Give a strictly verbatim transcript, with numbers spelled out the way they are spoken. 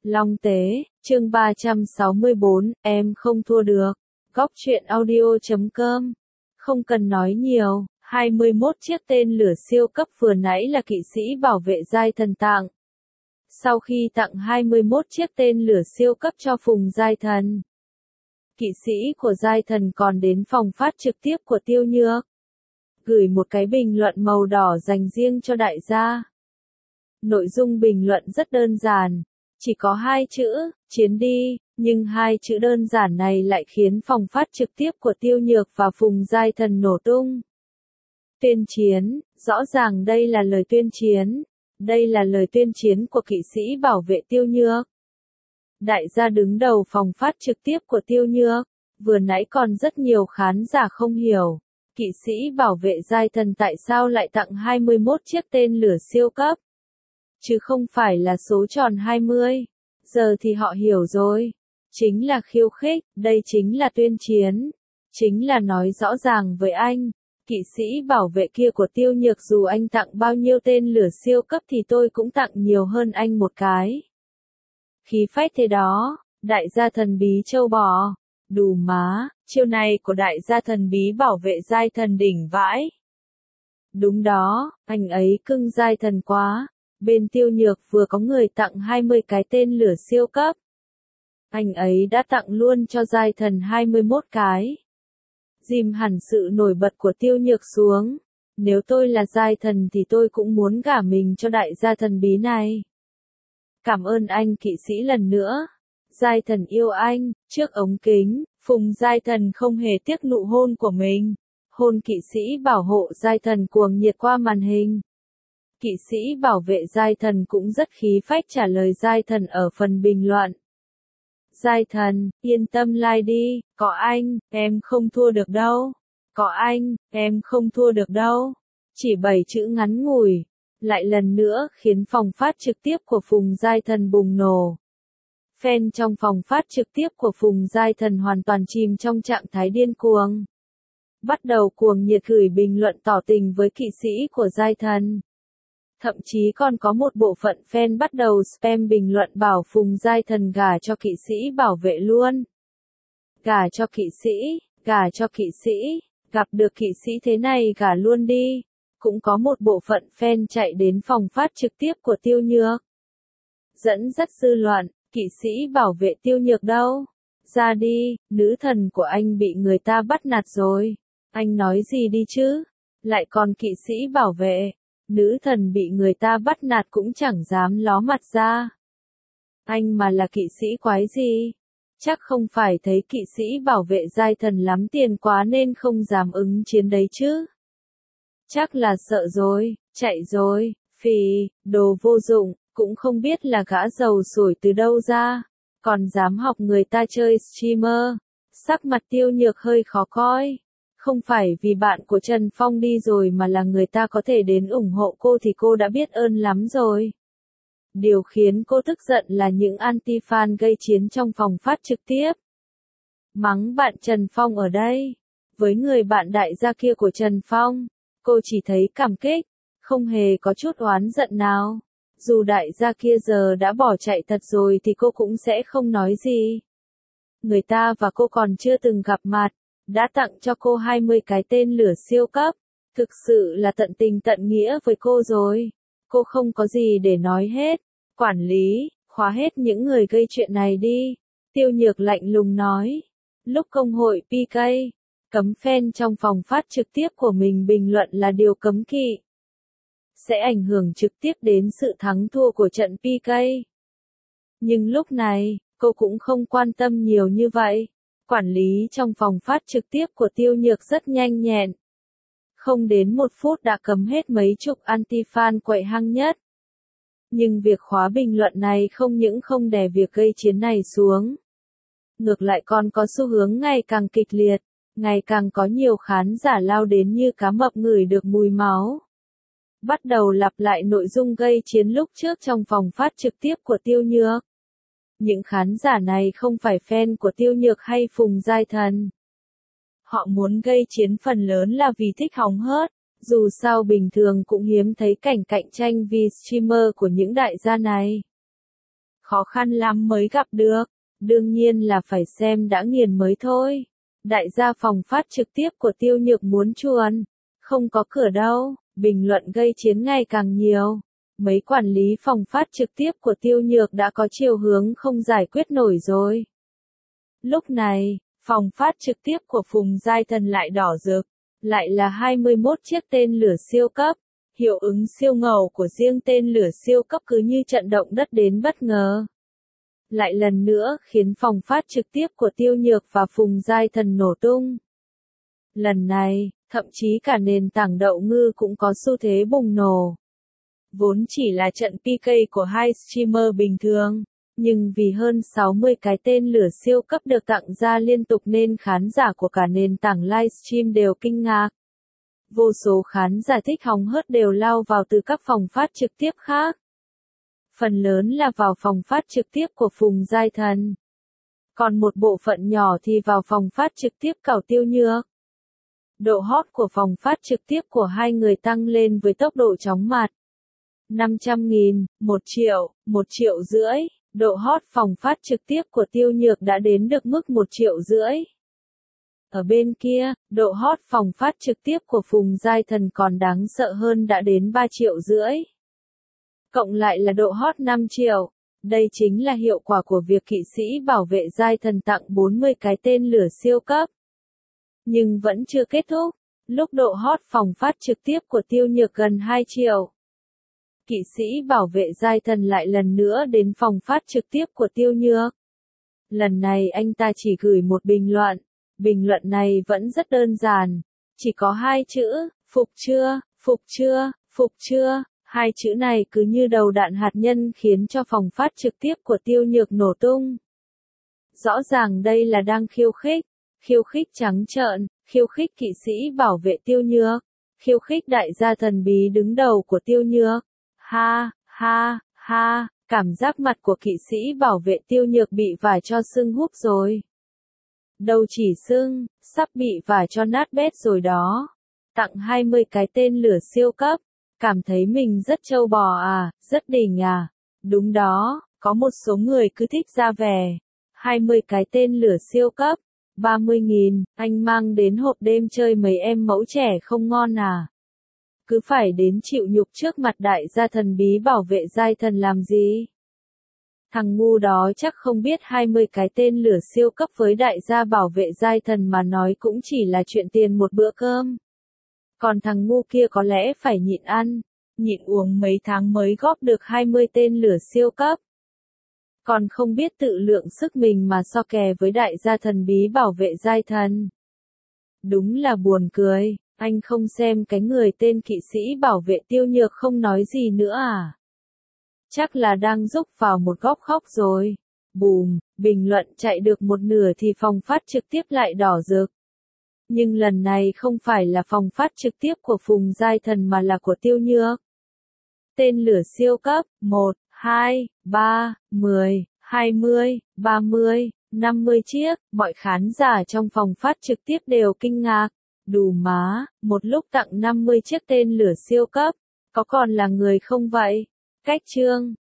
Long Tế, chương ba trăm sáu mươi bốn, em không thua được. Góc truyện audio chấm com. Không cần nói nhiều, hai mươi mốt chiếc tên lửa siêu cấp vừa nãy là kỵ sĩ bảo vệ giai thần tặng. Sau khi tặng hai mươi mốt chiếc tên lửa siêu cấp cho Phùng Giai Thần, kỵ sĩ của Giai Thần còn đến phòng phát trực tiếp của Tiêu Nhược, gửi một cái bình luận màu đỏ dành riêng cho đại gia. Nội dung bình luận rất đơn giản, chỉ có hai chữ, chiến đi, nhưng hai chữ đơn giản này lại khiến phòng phát trực tiếp của Tiêu Nhược và Phùng Giai Thần nổ tung. Tuyên chiến, rõ ràng đây là lời tuyên chiến, đây là lời tuyên chiến của kỵ sĩ bảo vệ Tiêu Nhược. Đại gia đứng đầu phòng phát trực tiếp của Tiêu Nhược, vừa nãy còn rất nhiều khán giả không hiểu, kỵ sĩ bảo vệ Giai Thần tại sao lại tặng hai mươi mốt chiếc tên lửa siêu cấp, chứ không phải là số tròn hai mươi. Giờ thì họ hiểu rồi. Chính là khiêu khích, đây chính là tuyên chiến. Chính là nói rõ ràng với anh, kỵ sĩ bảo vệ kia của Tiêu Nhược, dù anh tặng bao nhiêu tên lửa siêu cấp thì tôi cũng tặng nhiều hơn anh một cái. Khí phách thế đó, đại gia thần bí châu bò. Đù má, chiêu này của đại gia thần bí bảo vệ Giai Thần đỉnh vãi. Đúng đó, anh ấy cưng Giai Thần quá. Bên Tiêu Nhược vừa có người tặng hai mươi cái tên lửa siêu cấp. Anh ấy đã tặng luôn cho Giai Thần hai mươi mốt cái. Dìm hẳn sự nổi bật của Tiêu Nhược xuống. Nếu tôi là Giai Thần thì tôi cũng muốn gả mình cho đại gia thần bí này. Cảm ơn anh kỵ sĩ lần nữa. Giai Thần yêu anh. Trước ống kính, Phùng Giai Thần không hề tiếc nụ hôn của mình. Hôn kỵ sĩ bảo hộ Giai Thần cuồng nhiệt qua màn hình. Kỵ sĩ bảo vệ Giai Thần cũng rất khí phách trả lời Giai Thần ở phần bình luận. Giai Thần, yên tâm like đi, có anh, em không thua được đâu. Có anh, em không thua được đâu. Chỉ bảy chữ ngắn ngủi, lại lần nữa khiến phòng phát trực tiếp của Phùng Giai Thần bùng nổ. Fan trong phòng phát trực tiếp của Phùng Giai Thần hoàn toàn chìm trong trạng thái điên cuồng. Bắt đầu cuồng nhiệt gửi bình luận tỏ tình với kỵ sĩ của Giai Thần. Thậm chí còn có một bộ phận fan bắt đầu spam bình luận bảo Phùng Giai Thần gả cho kỵ sĩ bảo vệ luôn. Gả cho kỵ sĩ, gả cho kỵ sĩ, gặp được kỵ sĩ thế này gả luôn đi. Cũng có một bộ phận fan chạy đến phòng phát trực tiếp của Tiêu Nhược. Dẫn dắt dư luận, kỵ sĩ bảo vệ Tiêu Nhược đâu? Ra đi, nữ thần của anh bị người ta bắt nạt rồi. Anh nói gì đi chứ? Lại còn kỵ sĩ bảo vệ. Nữ thần bị người ta bắt nạt cũng chẳng dám ló mặt ra. Anh mà là kỵ sĩ quái gì? Chắc không phải thấy kỵ sĩ bảo vệ Giai Thần lắm tiền quá nên không dám ứng chiến đấy chứ. Chắc là sợ rồi, chạy rồi, phì, đồ vô dụng, cũng không biết là gã giàu sổi từ đâu ra. Còn dám học người ta chơi streamer. Sắc mặt Tiêu Nhược hơi khó coi. Không phải vì bạn của Trần Phong đi rồi mà là người ta có thể đến ủng hộ cô thì cô đã biết ơn lắm rồi. Điều khiến cô tức giận là những anti-fan gây chiến trong phòng phát trực tiếp. Mắng bạn Trần Phong ở đây. Với người bạn đại gia kia của Trần Phong, cô chỉ thấy cảm kích, không hề có chút oán giận nào. Dù đại gia kia giờ đã bỏ chạy thật rồi thì cô cũng sẽ không nói gì. Người ta và cô còn chưa từng gặp mặt. Đã tặng cho cô hai mươi cái tên lửa siêu cấp, thực sự là tận tình tận nghĩa với cô rồi. Cô không có gì để nói hết. Quản lý, khóa hết những người gây chuyện này đi. Tiêu Nhược lạnh lùng nói. Lúc công hội pê ca, cấm fan trong phòng phát trực tiếp của mình bình luận là điều cấm kỵ. Sẽ ảnh hưởng trực tiếp đến sự thắng thua của trận pê ca. Nhưng lúc này, cô cũng không quan tâm nhiều như vậy. Quản lý trong phòng phát trực tiếp của Tiêu Nhược rất nhanh nhẹn. Không đến một phút đã cấm hết mấy chục anti-fan quậy hăng nhất. Nhưng việc khóa bình luận này không những không đè việc gây chiến này xuống. Ngược lại còn có xu hướng ngày càng kịch liệt, ngày càng có nhiều khán giả lao đến như cá mập ngửi được mùi máu. Bắt đầu lặp lại nội dung gây chiến lúc trước trong phòng phát trực tiếp của Tiêu Nhược. Những khán giả này không phải fan của Tiêu Nhược hay Phùng Giai Thần. Họ muốn gây chiến phần lớn là vì thích hóng hớt, dù sao bình thường cũng hiếm thấy cảnh cạnh tranh vì streamer của những đại gia này. khó khăn lắm mới gặp được. Đương nhiên là phải xem đã nghiền mới thôi. Đại gia phòng phát trực tiếp của Tiêu Nhược muốn chuồn. Không có cửa đâu, bình luận gây chiến ngày càng nhiều. Mấy quản lý phòng phát trực tiếp của Tiêu Nhược đã có chiều hướng không giải quyết nổi rồi. Lúc này, phòng phát trực tiếp của Phùng Giai Thần lại đỏ rực. Lại là hai mươi mốt chiếc tên lửa siêu cấp. Hiệu ứng siêu ngầu của riêng tên lửa siêu cấp cứ như trận động đất đến bất ngờ. Lại lần nữa khiến phòng phát trực tiếp của Tiêu Nhược và Phùng Giai Thần nổ tung. Lần này, thậm chí cả nền tảng đậu ngư cũng có xu thế bùng nổ. Vốn chỉ là trận pê ca của hai streamer bình thường, nhưng vì hơn sáu mươi cái tên lửa siêu cấp được tặng ra liên tục nên khán giả của cả nền tảng livestream đều kinh ngạc. Vô số khán giả thích hóng hớt đều lao vào từ các phòng phát trực tiếp khác. Phần lớn là vào phòng phát trực tiếp của Phùng Giai Thần. Còn một bộ phận nhỏ thì vào phòng phát trực tiếp cảo Tiêu Nhược. Độ hot của phòng phát trực tiếp của hai người tăng lên với tốc độ chóng mặt. năm trăm nghìn, một triệu, một triệu rưỡi. Độ hot phòng phát trực tiếp của Tiêu Nhược đã đến được mức một triệu rưỡi. Ở bên kia, độ hot phòng phát trực tiếp của Phùng Giai Thần còn đáng sợ hơn đã đến ba triệu rưỡi. Cộng lại là độ hot năm triệu. Đây chính là hiệu quả của việc kỵ sĩ bảo vệ Giai Thần tặng bốn mươi cái tên lửa siêu cấp. Nhưng vẫn chưa kết thúc. Lúc độ hot phòng phát trực tiếp của Tiêu Nhược gần hai triệu. Kỵ sĩ bảo vệ Giai Thần lại lần nữa đến phòng phát trực tiếp của Tiêu Nhược. Lần này anh ta chỉ gửi một bình luận. Bình luận này vẫn rất đơn giản. Chỉ có hai chữ, phục chưa, phục chưa, phục chưa. Hai chữ này cứ như đầu đạn hạt nhân khiến cho phòng phát trực tiếp của Tiêu Nhược nổ tung. Rõ ràng đây là đang khiêu khích. Khiêu khích trắng trợn, khiêu khích kỵ sĩ bảo vệ Tiêu Nhược. Khiêu khích đại gia thần bí đứng đầu của Tiêu Nhược. Ha, ha, ha, cảm giác mặt của kỵ sĩ bảo vệ Tiêu Nhược bị vả cho sưng húp rồi. Đầu chỉ sưng, sắp bị vả cho nát bét rồi đó. Tặng hai mươi cái tên lửa siêu cấp. Cảm thấy mình rất trâu bò à, rất đỉnh à. Đúng đó, có một số người cứ thích ra vẻ. hai mươi cái tên lửa siêu cấp. ba mươi nghìn, anh mang đến hộp đêm chơi mấy em mẫu trẻ không ngon à. Cứ phải đến chịu nhục trước mặt đại gia thần bí bảo vệ Giai Thần làm gì. Thằng ngu đó chắc không biết hai mươi cái tên lửa siêu cấp với đại gia bảo vệ Giai Thần mà nói cũng chỉ là chuyện tiền một bữa cơm. Còn thằng ngu kia có lẽ phải nhịn ăn, nhịn uống mấy tháng mới góp được hai mươi tên lửa siêu cấp. Còn không biết tự lượng sức mình mà so kè với đại gia thần bí bảo vệ Giai Thần. Đúng là buồn cười, anh không xem cái người tên kỵ sĩ bảo vệ Tiêu Nhược không nói gì nữa à? Chắc là đang rúc vào một góc khóc rồi. Bùm, bình luận chạy được một nửa thì phòng phát trực tiếp lại đỏ rực. Nhưng lần này không phải là phòng phát trực tiếp của Phùng Giai Thần mà là của Tiêu Nhược. Tên lửa siêu cấp, một, hai, ba, mười, hai mươi, ba mươi, năm mươi chiếc, mọi khán giả trong phòng phát trực tiếp đều kinh ngạc. Đù má, một lúc tặng năm mươi chiếc tên lửa siêu cấp, có còn là người không vậy? Cách chương